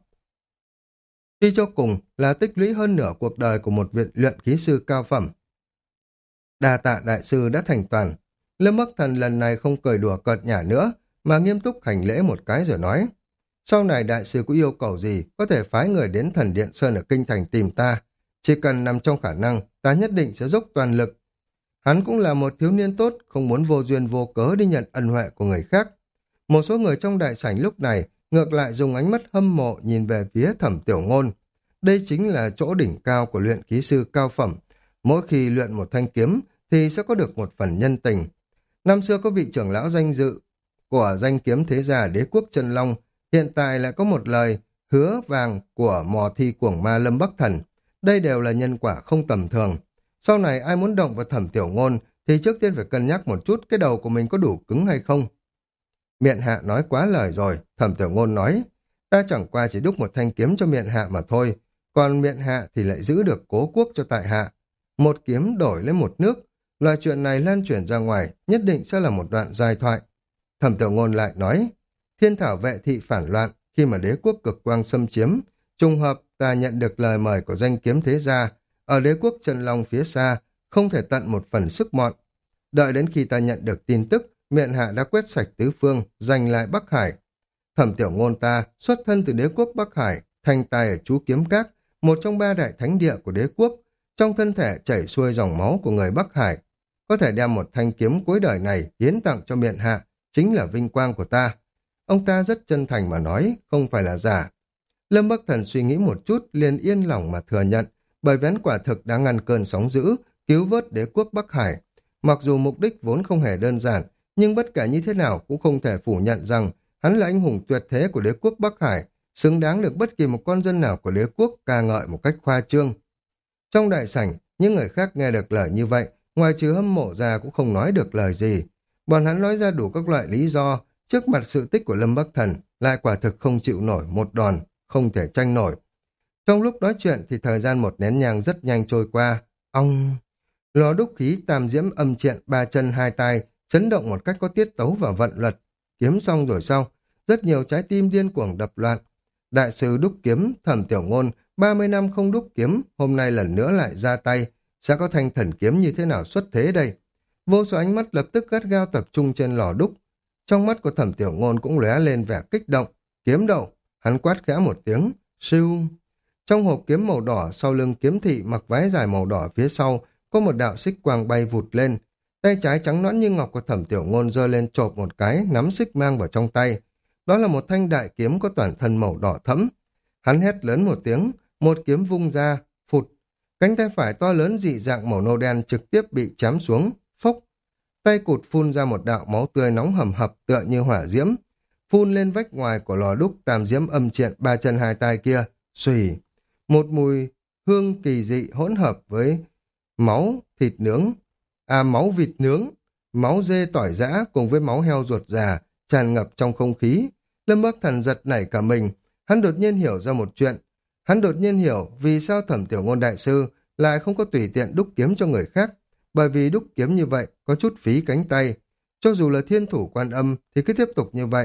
Đi cho cùng là tích lũy hơn nửa cuộc đời của một viện luyện khí sư cao phẩm. Đa tạ đại sư đã thành toàn. Lâm Bắc Thần lần này không cười đùa cợt nhả nữa, mà nghiêm túc hành lễ một cái rồi nói. Sau này đại sư có yêu cầu gì, có thể phái người đến thần điện Sơn ở Kinh Thành tìm ta. Chỉ cần nằm trong khả năng, ta nhất định sẽ dốc toàn lực. Hắn cũng là một thiếu niên tốt, không muốn vô duyên vô cớ đi nhận ân huệ của người khác. Một số người trong đại sảnh lúc này ngược lại dùng ánh mắt hâm mộ nhìn về phía Thẩm Tiểu Ngôn. Đây chính là chỗ đỉnh cao của luyện khí sư cao phẩm. Mỗi khi luyện một thanh kiếm thì sẽ có được một phần nhân tình. Năm xưa có vị trưởng lão danh dự của danh kiếm thế gia Đế quốc Chân Long, hiện tại lại có một lời hứa vàng của mò thi cuồng ma Lâm Bắc Thần. Đây đều là nhân quả không tầm thường. Sau này ai muốn động vào Thẩm Tiểu Ngôn thì trước tiên phải cân nhắc một chút cái đầu của mình có đủ cứng hay không. Miện Hạ nói quá lời rồi, Thẩm Tiểu Ngôn nói. Ta chẳng qua chỉ đúc một thanh kiếm cho Miện Hạ mà thôi, còn Miện Hạ thì lại giữ được Cố quốc cho tại hạ. Một kiếm đổi lấy một nước, loại chuyện này lan truyền ra ngoài nhất định sẽ là một đoạn giai thoại. Thẩm Tiểu Ngôn lại nói, thiên thảo vệ thị phản loạn khi mà đế quốc cực quang xâm chiếm, trùng hợp ta nhận được lời mời của danh kiếm thế gia, ở đế quốc Chân Long phía xa, không thể tận một phần sức mọn. Đợi đến khi ta nhận được tin tức, Miện Hạ đã quét sạch tứ phương, giành lại Bắc Hải. Thẩm Tiểu Ngôn ta xuất thân từ đế quốc Bắc Hải, thành tài ở Chú Kiếm Các, một trong ba đại thánh địa của đế quốc, trong thân thể chảy xuôi dòng máu của người Bắc Hải. Có thể đem một thanh kiếm cuối đời này hiến tặng cho Miện Hạ, chính là vinh quang của ta. Ông ta rất chân thành mà nói, không phải là giả. Lâm Bắc Thần suy nghĩ một chút, liền yên lòng mà thừa nhận, bởi vì hắn quả thực đã ngăn cơn sóng dữ, cứu vớt đế quốc Bắc Hải. Mặc dù mục đích vốn không hề đơn giản, nhưng bất kể như thế nào cũng không thể phủ nhận rằng hắn là anh hùng tuyệt thế của đế quốc Bắc Hải, xứng đáng được bất kỳ một con dân nào của đế quốc ca ngợi một cách khoa trương. Trong đại sảnh, những người khác nghe được lời như vậy, ngoài trừ hâm mộ ra cũng không nói được lời gì. Bọn hắn nói ra đủ các loại lý do, trước mặt sự tích của Lâm Bắc Thần, lại quả thực không chịu nổi một đòn, không thể tranh nổi. Trong lúc nói chuyện thì thời gian một nén nhang rất nhanh trôi qua. Ong! Lò đúc khí tam diễm âm triện ba chân hai tay, chấn động một cách có tiết tấu và vận luật. Kiếm xong rồi sau, rất nhiều trái tim điên cuồng đập loạn. Đại sư đúc kiếm, Thẩm Tiểu Ngôn, ba mươi năm không đúc kiếm, hôm nay lần nữa lại ra tay. Sẽ có thanh thần kiếm như thế nào xuất thế đây? Vô số ánh mắt lập tức gắt gao tập trung trên lò đúc. Trong mắt của Thẩm Tiểu Ngôn cũng lóe lên vẻ kích động. Kiếm đầu, hắn quát khẽ một tiếng, siêu. Trong hộp kiếm màu đỏ sau lưng kiếm thị mặc váy dài màu đỏ phía sau, có một đạo xích quang bay vụt lên. Tay trái trắng nõn như ngọc của Thẩm Tiểu Ngôn giơ lên chộp một cái, nắm xích mang vào trong tay. Đó là một thanh đại kiếm có toàn thân màu đỏ thẫm. Hắn hét lớn một tiếng, một kiếm vung ra, phụt. Cánh tay phải to lớn dị dạng màu nâu đen trực tiếp bị chém xuống, phốc. Tay cụt phun ra một đạo máu tươi nóng hầm hập tựa như hỏa diễm, phun lên vách ngoài của lò đúc tam diễm âm triện ba chân hai tay kia, xùy. Một mùi hương kỳ dị hỗn hợp với máu thịt nướng, à máu vịt nướng, máu dê tỏi giã cùng với máu heo ruột già tràn ngập trong không khí. Lâm Bắc Thần giật nảy cả mình, hắn đột nhiên hiểu ra một chuyện. Hắn đột nhiên hiểu vì sao Thẩm Tiểu Ngôn đại sư lại không có tùy tiện đúc kiếm cho người khác, bởi vì đúc kiếm như vậy có chút phí cánh tay. Cho dù là thiên thủ Quan Âm thì cứ tiếp tục như vậy,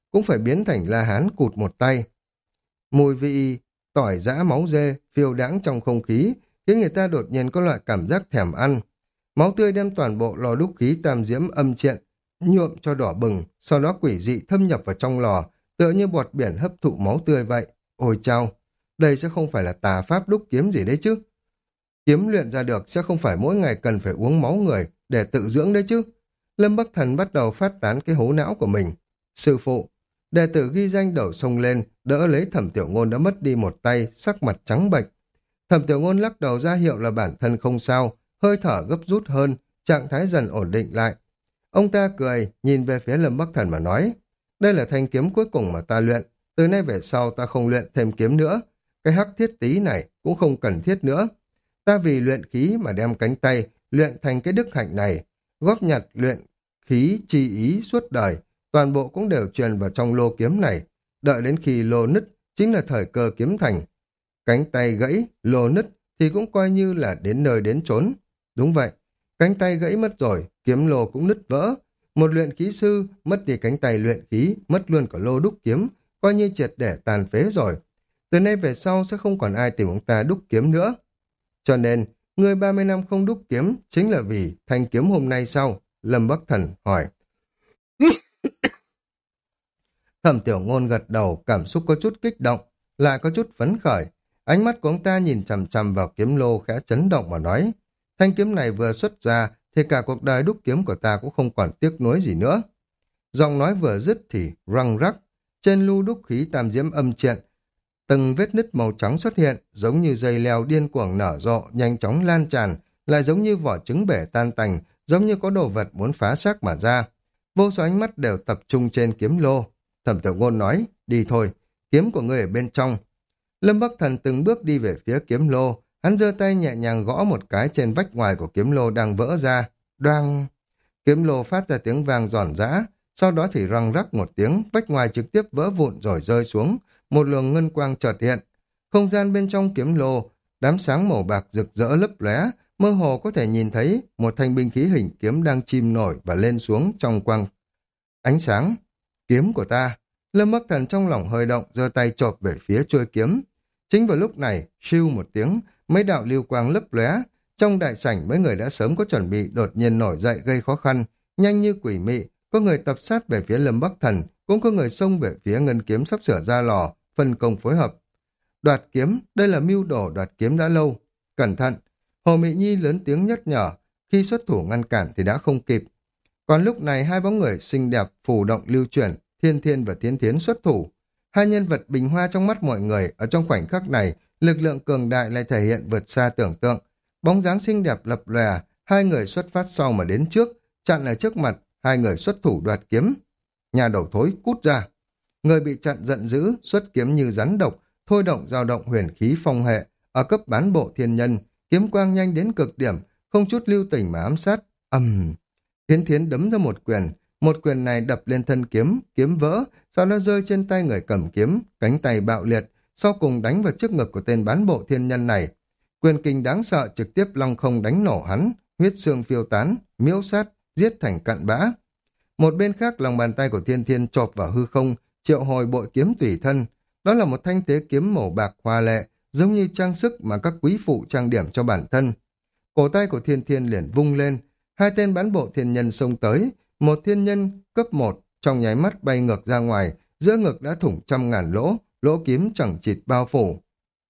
cũng phải biến thành La Hán cụt một tay. Mùi vị tỏi giã máu dê phiêu đãng trong không khí, khiến người ta đột nhiên có loại cảm giác thèm ăn. Máu tươi đem toàn bộ lò đúc khí tam diễm âm triện, nhuộm cho đỏ bừng, sau đó quỷ dị thâm nhập vào trong lò, tựa như bọt biển hấp thụ máu tươi vậy. Ôi chao, đây sẽ không phải là tà pháp đúc kiếm gì đấy chứ. Kiếm luyện ra được sẽ không phải mỗi ngày cần phải uống máu người để tự dưỡng đấy chứ. Lâm Bắc Thần bắt đầu phát tán cái hố não của mình. Sư phụ, đệ tử ghi danh đầu sông lên, đỡ lấy Thẩm Tiểu Ngôn đã mất đi một tay, sắc mặt trắng bệch. Thẩm Tiểu Ngôn lắc đầu ra hiệu là bản thân không sao, hơi thở gấp rút hơn, trạng thái dần ổn định lại. Ông ta cười, nhìn về phía Lâm Bắc Thần mà nói, đây là thanh kiếm cuối cùng mà ta luyện, từ nay về sau ta không luyện thêm kiếm nữa, cái hắc thiết tí này cũng không cần thiết nữa. Ta vì luyện khí mà đem cánh tay luyện thành cái đức hạnh này, góp nhặt luyện khí chi ý suốt đời, toàn bộ cũng đều truyền vào trong lô kiếm này, đợi đến khi lô nứt chính là thời cơ kiếm thành. Cánh tay gãy, lô nứt thì cũng coi như là đến nơi đến chốn. Đúng vậy, cánh tay gãy mất rồi, kiếm lô cũng nứt vỡ. Một luyện khí sư mất đi cánh tay luyện khí, mất luôn cả lô đúc kiếm, coi như triệt để tàn phế rồi. Từ nay về sau sẽ không còn ai tìm ông ta đúc kiếm nữa. Cho nên, người ba mươi năm không đúc kiếm chính là vì thanh kiếm hôm nay sau. Lâm Bắc Thần hỏi. Thẩm Tiểu Ngôn gật đầu, cảm xúc có chút kích động, lại có chút phấn khởi. Ánh mắt của ông ta nhìn chằm chằm vào kiếm lô khẽ chấn động mà nói, thanh kiếm này vừa xuất ra thì cả cuộc đời đúc kiếm của ta cũng không còn tiếc nuối gì nữa. Giọng nói vừa dứt thì răng rắc, trên lưu đúc khí tam diễm âm triện, từng vết nứt màu trắng xuất hiện, giống như dây leo điên cuồng nở rộ, nhanh chóng lan tràn, lại giống như vỏ trứng bể tan tành, giống như có đồ vật muốn phá xác mà ra. Vô số ánh mắt đều tập trung trên kiếm lô. Thẩm Tiểu Ngôn nói, đi thôi, kiếm của ngươi ở bên trong. Lâm Bắc Thần từng bước đi về phía kiếm lô, hắn giơ tay nhẹ nhàng gõ một cái trên vách ngoài của kiếm lô đang vỡ ra. Đoang! Kiếm lô phát ra tiếng vang giòn giã, sau đó thì răng rắc một tiếng, vách ngoài trực tiếp vỡ vụn rồi rơi xuống, một luồng ngân quang chợt hiện. Không gian bên trong kiếm lô, đám sáng màu bạc rực rỡ lấp lóe, mơ hồ có thể nhìn thấy một thanh binh khí hình kiếm đang chìm nổi và lên xuống trong quang ánh sáng. Kiếm của ta! Lâm Bắc Thần trong lòng hơi động, giơ tay chộp về phía chuôi kiếm. Chính vào lúc này, siêu một tiếng, mấy đạo lưu quang lấp lóe. Trong đại sảnh mấy người đã sớm có chuẩn bị đột nhiên nổi dậy gây khó khăn, nhanh như quỷ mị, có người tập sát về phía Lâm Bắc Thần, cũng có người xông về phía ngân kiếm sắp sửa ra lò, phân công phối hợp. Đoạt kiếm, đây là mưu đồ đoạt kiếm đã lâu. Cẩn thận! Hồ Mị Nhi lớn tiếng nhắc nhở, khi xuất thủ ngăn cản thì đã không kịp. Còn lúc này hai bóng người xinh đẹp phù động lưu chuyển, Thiên Thiên và Thiến Thiến xuất thủ. Hai nhân vật bình hoa trong mắt mọi người, ở trong khoảnh khắc này, lực lượng cường đại lại thể hiện vượt xa tưởng tượng. Bóng dáng xinh đẹp lập lòe, hai người xuất phát sau mà đến trước, chặn ở trước mặt, hai người xuất thủ đoạt kiếm. Nhà đầu thối cút ra. Người bị chặn giận dữ, xuất kiếm như rắn độc, thôi động dao động huyền khí phong hệ, ở cấp bán bộ thiên nhân, kiếm quang nhanh đến cực điểm, không chút lưu tình mà ám sát. Ầm! Thiến Thiến đấm ra một quyền, một quyền này đập lên thân kiếm, kiếm vỡ, sau đó rơi trên tay người cầm kiếm, cánh tay bạo liệt, sau cùng đánh vào trước ngực của tên bán bộ thiên nhân này. Quyền kinh đáng sợ trực tiếp long không đánh nổ hắn, huyết xương phiêu tán, miễu sát, giết thành cặn bã. Một bên khác lòng bàn tay của Thiên Thiên chộp vào hư không, triệu hồi bội kiếm tùy thân. Đó là một thanh tế kiếm màu bạc hoa lệ, giống như trang sức mà các quý phụ trang điểm cho bản thân. Cổ tay của Thiên Thiên liền vung lên, hai tên bán bộ thiên nhân xông tới, một thiên nhân cấp một trong nháy mắt bay ngược ra ngoài, giữa ngực đã thủng trăm ngàn lỗ, lỗ kiếm chẳng chịt bao phủ.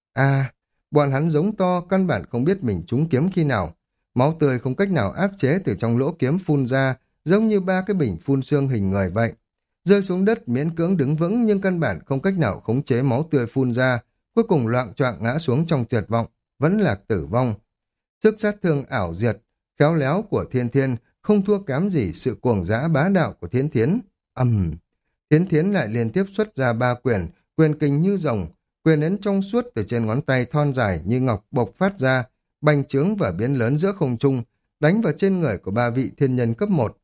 À, bọn hắn giống to, căn bản không biết mình trúng kiếm khi nào. Máu tươi không cách nào áp chế từ trong lỗ kiếm phun ra, giống như ba cái bình phun xương hình người vậy. Rơi xuống đất miễn cưỡng đứng vững nhưng căn bản không cách nào khống chế máu tươi phun ra, cuối cùng loạng choạng ngã xuống trong tuyệt vọng, vẫn là tử vong. Sức sát thương ảo diệt, khéo léo của Thiên Thiên không thua kém gì sự cuồng dã bá đạo của Thiến Thiến. Ầm, um, Thiến Thiến lại liên tiếp xuất ra ba quyền, quyền kình như rồng, quyền ấn trong suốt từ trên ngón tay thon dài như ngọc bộc phát ra, bành trướng và biến lớn giữa không trung, đánh vào trên người của ba vị thiên nhân cấp một.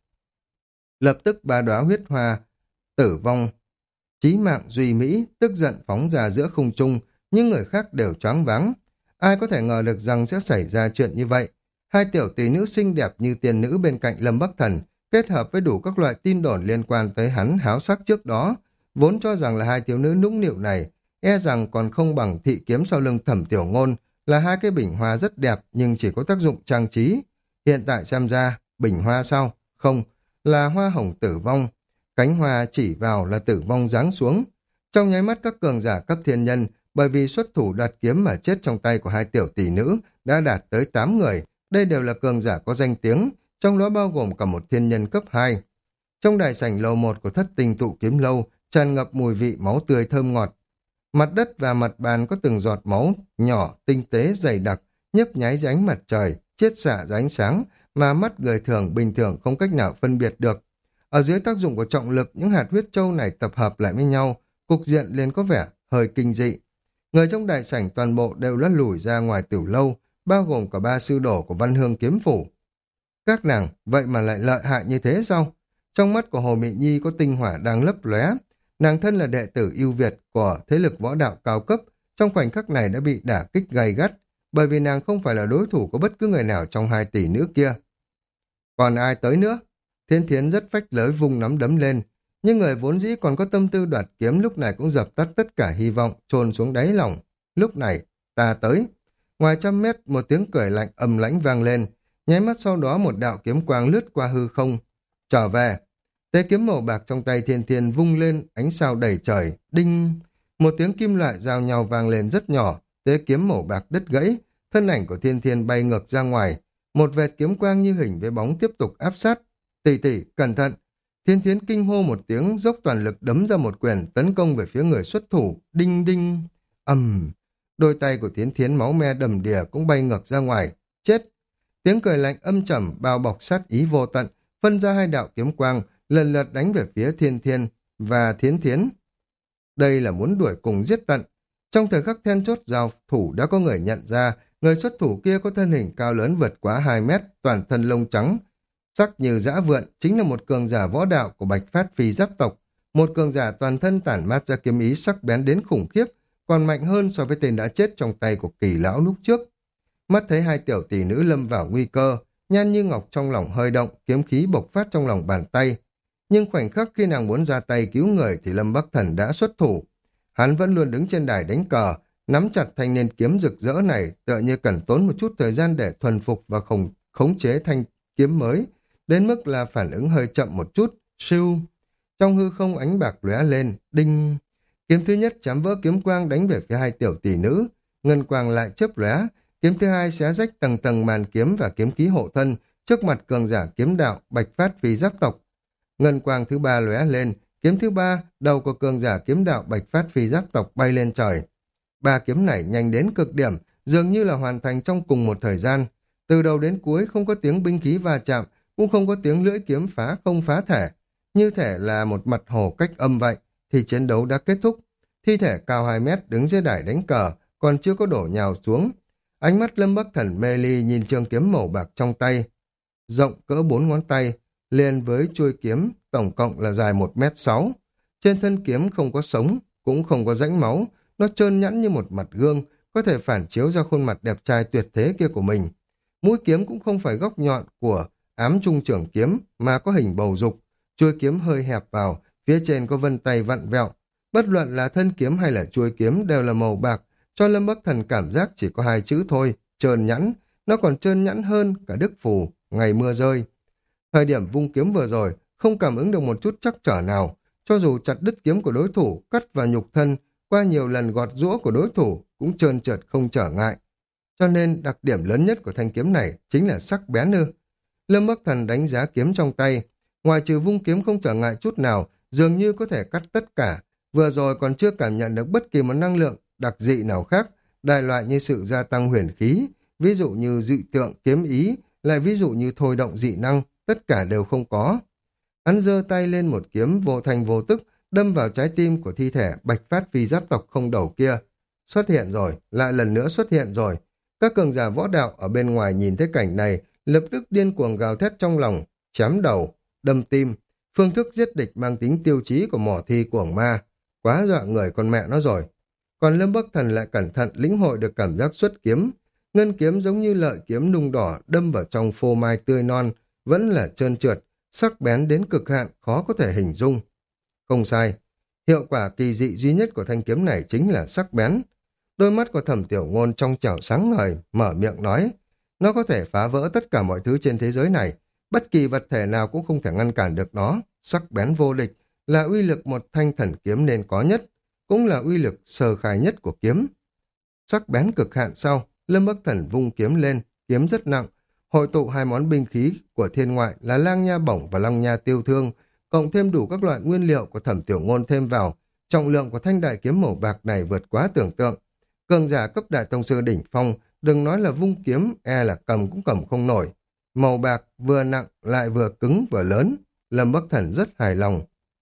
Lập tức ba đóa huyết hoa tử vong chí mạng duy mỹ tức giận phóng ra giữa không trung, nhưng người khác đều choáng váng. Ai có thể ngờ được rằng sẽ xảy ra chuyện như vậy? Hai tiểu tỷ nữ xinh đẹp như tiền nữ bên cạnh Lâm Bắc Thần, kết hợp với đủ các loại tin đồn liên quan tới hắn háo sắc trước đó, vốn cho rằng là hai thiếu nữ nũng nịu này, e rằng còn không bằng thị kiếm sau lưng Thẩm Tiểu Ngôn, là hai cái bình hoa rất đẹp nhưng chỉ có tác dụng trang trí. Hiện tại xem ra, bình hoa sao? Không, là hoa hồng tử vong. Cánh hoa chỉ vào là tử vong giáng xuống. Trong nháy mắt các cường giả cấp thiên nhân, bởi vì xuất thủ đoạt kiếm mà chết trong tay của hai tiểu tỷ nữ, đã đạt tới tám người. Đây đều là cường giả có danh tiếng, trong đó bao gồm cả một thiên nhân cấp hai. Trong đại sảnh lầu một của thất tình tụ kiếm lâu, tràn ngập mùi vị máu tươi thơm ngọt. Mặt đất và mặt bàn có từng giọt máu nhỏ, tinh tế, dày đặc, nhấp nháy dưới ánh mặt trời, chiết xạ dưới ánh sáng, mà mắt người thường bình thường không cách nào phân biệt được. Ở dưới tác dụng của trọng lực, những hạt huyết châu này tập hợp lại với nhau, cục diện liền có vẻ hơi kinh dị. Người trong đại sảnh toàn bộ đều lăn lủi ra ngoài tiểu lâu, bao gồm cả ba sư đồ của Văn Hương kiếm phủ. Các nàng, vậy mà lại lợi hại như thế sao? Trong mắt của Hồ Mị Nhi có tinh hỏa đang lấp lóe. Nàng thân là đệ tử ưu việt của thế lực võ đạo cao cấp, trong khoảnh khắc này đã bị đả kích gay gắt, bởi vì nàng không phải là đối thủ của bất cứ người nào trong hai tỷ nữ kia. Còn ai tới nữa? Thiên Thiến rất phách lới vung nắm đấm lên, nhưng người vốn dĩ còn có tâm tư đoạt kiếm lúc này cũng dập tắt tất cả hy vọng, chôn xuống đáy lòng. Lúc này, ta tới. Ngoài trăm mét, một tiếng cười lạnh âm lãnh vang lên, nháy mắt sau đó một đạo kiếm quang lướt qua hư không. Trở về. Tế kiếm màu bạc trong tay Thiên Thiên vung lên, ánh sao đầy trời, đinh. Một tiếng kim loại giao nhau vang lên rất nhỏ, tế kiếm màu bạc đứt gãy, thân ảnh của Thiên Thiên bay ngược ra ngoài. Một vệt kiếm quang như hình với bóng tiếp tục áp sát. Tỷ tỷ, cẩn thận. Thiên Thiến kinh hô một tiếng, dốc toàn lực đấm ra một quyền tấn công về phía người xuất thủ, đinh đinh. Ầm. Đôi tay của Thiên Thiến máu me đầm đìa cũng bay ngược ra ngoài. Chết. Tiếng cười lạnh âm trầm bao bọc sát ý vô tận, phân ra hai đạo kiếm quang, lần lượt đánh về phía Thiên Thiên và Thiến Thiến. Đây là muốn đuổi cùng giết tận. Trong thời khắc then chốt giao thủ đã có người nhận ra, người xuất thủ kia có thân hình cao lớn vượt quá hai mét, toàn thân lông trắng, sắc như dã vượn, chính là một cường giả võ đạo của Bạch Phát Phi giáp tộc, một cường giả toàn thân tản mát ra kiếm ý sắc bén đến khủng khiếp, còn mạnh hơn so với tên đã chết trong tay của Kỳ lão lúc trước. Mắt thấy hai tiểu tỷ nữ lâm vào nguy cơ, Nhan Như Ngọc trong lòng hơi động, kiếm khí bộc phát trong lòng bàn tay. Nhưng khoảnh khắc khi nàng muốn ra tay cứu người thì Lâm Bắc Thần đã xuất thủ. Hắn vẫn luôn đứng trên đài đánh cờ, nắm chặt thanh niên kiếm rực rỡ này, tựa như cần tốn một chút thời gian để thuần phục và khống, khống chế thanh kiếm mới, đến mức là phản ứng hơi chậm một chút. Siêu. Trong hư không ánh bạc lóe lên, đinh. Kiếm thứ nhất chém vỡ kiếm quang đánh về phía hai tiểu tỷ nữ, ngân quang lại chớp lóe. Kiếm thứ hai xé rách tầng tầng màn kiếm và kiếm khí hộ thân trước mặt cường giả kiếm đạo Bạch Phát Phi giáp tộc. Ngân quang thứ ba lóe lên, kiếm thứ ba, đầu của cường giả kiếm đạo Bạch Phát Phi giáp tộc bay lên trời. Ba kiếm này nhanh đến cực điểm, dường như là hoàn thành trong cùng một thời gian. Từ đầu đến cuối không có tiếng binh khí va chạm, cũng không có tiếng lưỡi kiếm phá không phá thể. Như thể là một mặt hồ cách âm vậy, thì chiến đấu đã kết thúc. Thi thể cao hai mét đứng dưới đài đánh cờ, còn chưa có đổ nhào xuống. Ánh mắt Lâm Bắc Thần mê ly nhìn trường kiếm màu bạc trong tay, rộng cỡ bốn ngón tay, liền với chuôi kiếm, tổng cộng là dài một mét sáu. Trên thân kiếm không có sống, cũng không có rãnh máu, nó trơn nhẵn như một mặt gương, có thể phản chiếu ra khuôn mặt đẹp trai tuyệt thế kia của mình. Mũi kiếm cũng không phải góc nhọn của ám trung trưởng kiếm, mà có hình bầu dục, chuôi kiếm hơi hẹp vào, phía trên có vân tay vặn vẹo. Bất luận là thân kiếm hay là chuôi kiếm đều là màu bạc, cho Lâm Bắc Thần cảm giác chỉ có hai chữ thôi, trơn nhẵn, nó còn trơn nhẵn hơn cả Đức Phù, ngày mưa rơi. Thời điểm vung kiếm vừa rồi, không cảm ứng được một chút trắc trở nào, cho dù chặt đứt kiếm của đối thủ, cắt vào nhục thân, qua nhiều lần gọt giũa của đối thủ, cũng trơn trượt không trở ngại. Cho nên đặc điểm lớn nhất của thanh kiếm này chính là sắc bén ư. Lâm Bắc Thần đánh giá kiếm trong tay, ngoài trừ vung kiếm không trở ngại chút nào, dường như có thể cắt tất cả, vừa rồi còn chưa cảm nhận được bất kỳ một năng lượng đặc dị nào khác, đại loại như sự gia tăng huyền khí, ví dụ như dị tượng kiếm ý, lại ví dụ như thôi động dị năng, tất cả đều không có. Hắn giơ tay lên một kiếm vô thành vô tức, đâm vào trái tim của thi thể Bạch Phát Phi giáp tộc không đầu kia. Xuất hiện rồi, lại lần nữa xuất hiện rồi. Các cường giả võ đạo ở bên ngoài nhìn thấy cảnh này, lập tức điên cuồng gào thét trong lòng, chém đầu, đâm tim. Phương thức giết địch mang tính tiêu chí của mỏ thi cuồng ma. Quá dọa người con mẹ nó rồi. Còn Lâm Bắc Thần lại cẩn thận lĩnh hội được cảm giác xuất kiếm. Ngân kiếm giống như lợi kiếm nung đỏ đâm vào trong phô mai tươi non, vẫn là trơn trượt, sắc bén đến cực hạn, khó có thể hình dung. Không sai. Hiệu quả kỳ dị duy nhất của thanh kiếm này chính là sắc bén. Đôi mắt của Thẩm Tiểu Ngôn trong trẻo sáng ngời, mở miệng nói. Nó có thể phá vỡ tất cả mọi thứ trên thế giới này. Bất kỳ vật thể nào cũng không thể ngăn cản được nó. Sắc bén vô địch là uy lực một thanh thần kiếm nên có nhất, cũng là uy lực sơ khai nhất của kiếm. Sắc bén cực hạn sau, Lâm Bắc Thần vung kiếm lên, kiếm rất nặng, hội tụ hai món binh khí của thiên ngoại là lang nha bổng và long nha tiêu thương, cộng thêm đủ các loại nguyên liệu của Thẩm Tiểu Ngôn thêm vào, trọng lượng của thanh đại kiếm màu bạc này vượt quá tưởng tượng. Cường giả cấp đại tông sư đỉnh phong, đừng nói là vung kiếm, e là cầm cũng cầm không nổi. Màu bạc vừa nặng lại vừa cứng vừa lớn, Lâm Bắc Thần rất hài lòng.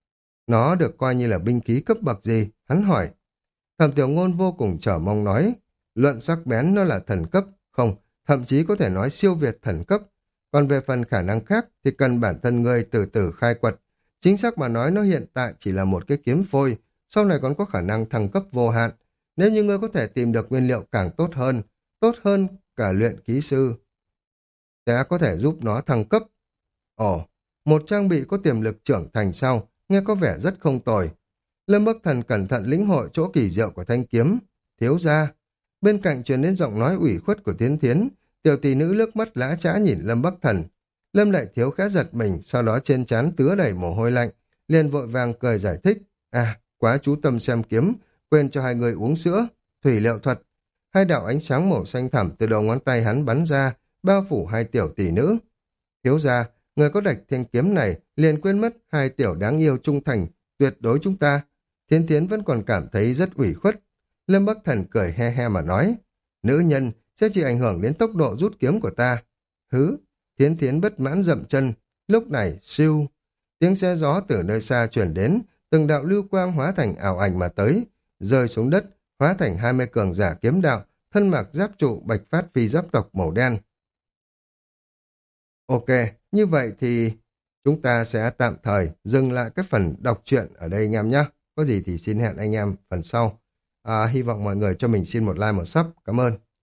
Nó được coi như là binh khí cấp bậc gì? Hắn hỏi. Thẩm Tiểu Ngôn vô cùng chờ mong nói, luận sắc bén nó là thần cấp, không, thậm chí có thể nói siêu việt thần cấp. Còn về phần khả năng khác thì cần bản thân ngươi từ từ khai quật. Chính xác mà nói nó hiện tại chỉ là một cái kiếm phôi, sau này còn có khả năng thăng cấp vô hạn. Nếu như ngươi có thể tìm được nguyên liệu càng tốt hơn, tốt hơn cả luyện khí sư, sẽ có thể giúp nó thăng cấp. Ồ, một trang bị có tiềm lực trưởng thành sau, nghe có vẻ rất không tồi. Lâm Bắc Thần cẩn thận lĩnh hội chỗ kỳ diệu của thanh kiếm. Thiếu gia. Bên cạnh truyền đến giọng nói ủy khuất của Thiến Thiến, tiểu tỷ nữ nước mắt lã chã nhìn Lâm Bắc Thần. Lâm Đại Thiếu khẽ giật mình, sau đó trên trán tứa đầy mồ hôi lạnh, liền vội vàng cười giải thích. À, quá chú tâm xem kiếm, quên cho hai người uống sữa. Thủy liệu thuật. Hai đạo ánh sáng màu xanh thẳm từ đầu ngón tay hắn bắn ra, bao phủ hai tiểu tỷ nữ. Thiếu gia, người có đạch thanh kiếm này liền quên mất hai tiểu đáng yêu trung thành, tuyệt đối chúng ta. Thiến Thiến vẫn còn cảm thấy rất ủy khuất. Lâm Bắc Thần cười he he mà nói, nữ nhân sẽ chỉ ảnh hưởng đến tốc độ rút kiếm của ta. Hứ, Thiến Thiến bất mãn dậm chân. Lúc này, siêu, tiếng xe gió từ nơi xa chuyển đến, từng đạo lưu quang hóa thành ảo ảnh mà tới, rơi xuống đất, hóa thành hai mươi cường giả kiếm đạo, thân mặc giáp trụ bạch phát phi giáp tộc màu đen. Ok, như vậy thì chúng ta sẽ tạm thời dừng lại cái phần đọc truyện ở đây anh em nhé. Có gì thì xin hẹn anh em phần sau. À, hy vọng mọi người cho mình xin một like một sub. Cảm ơn.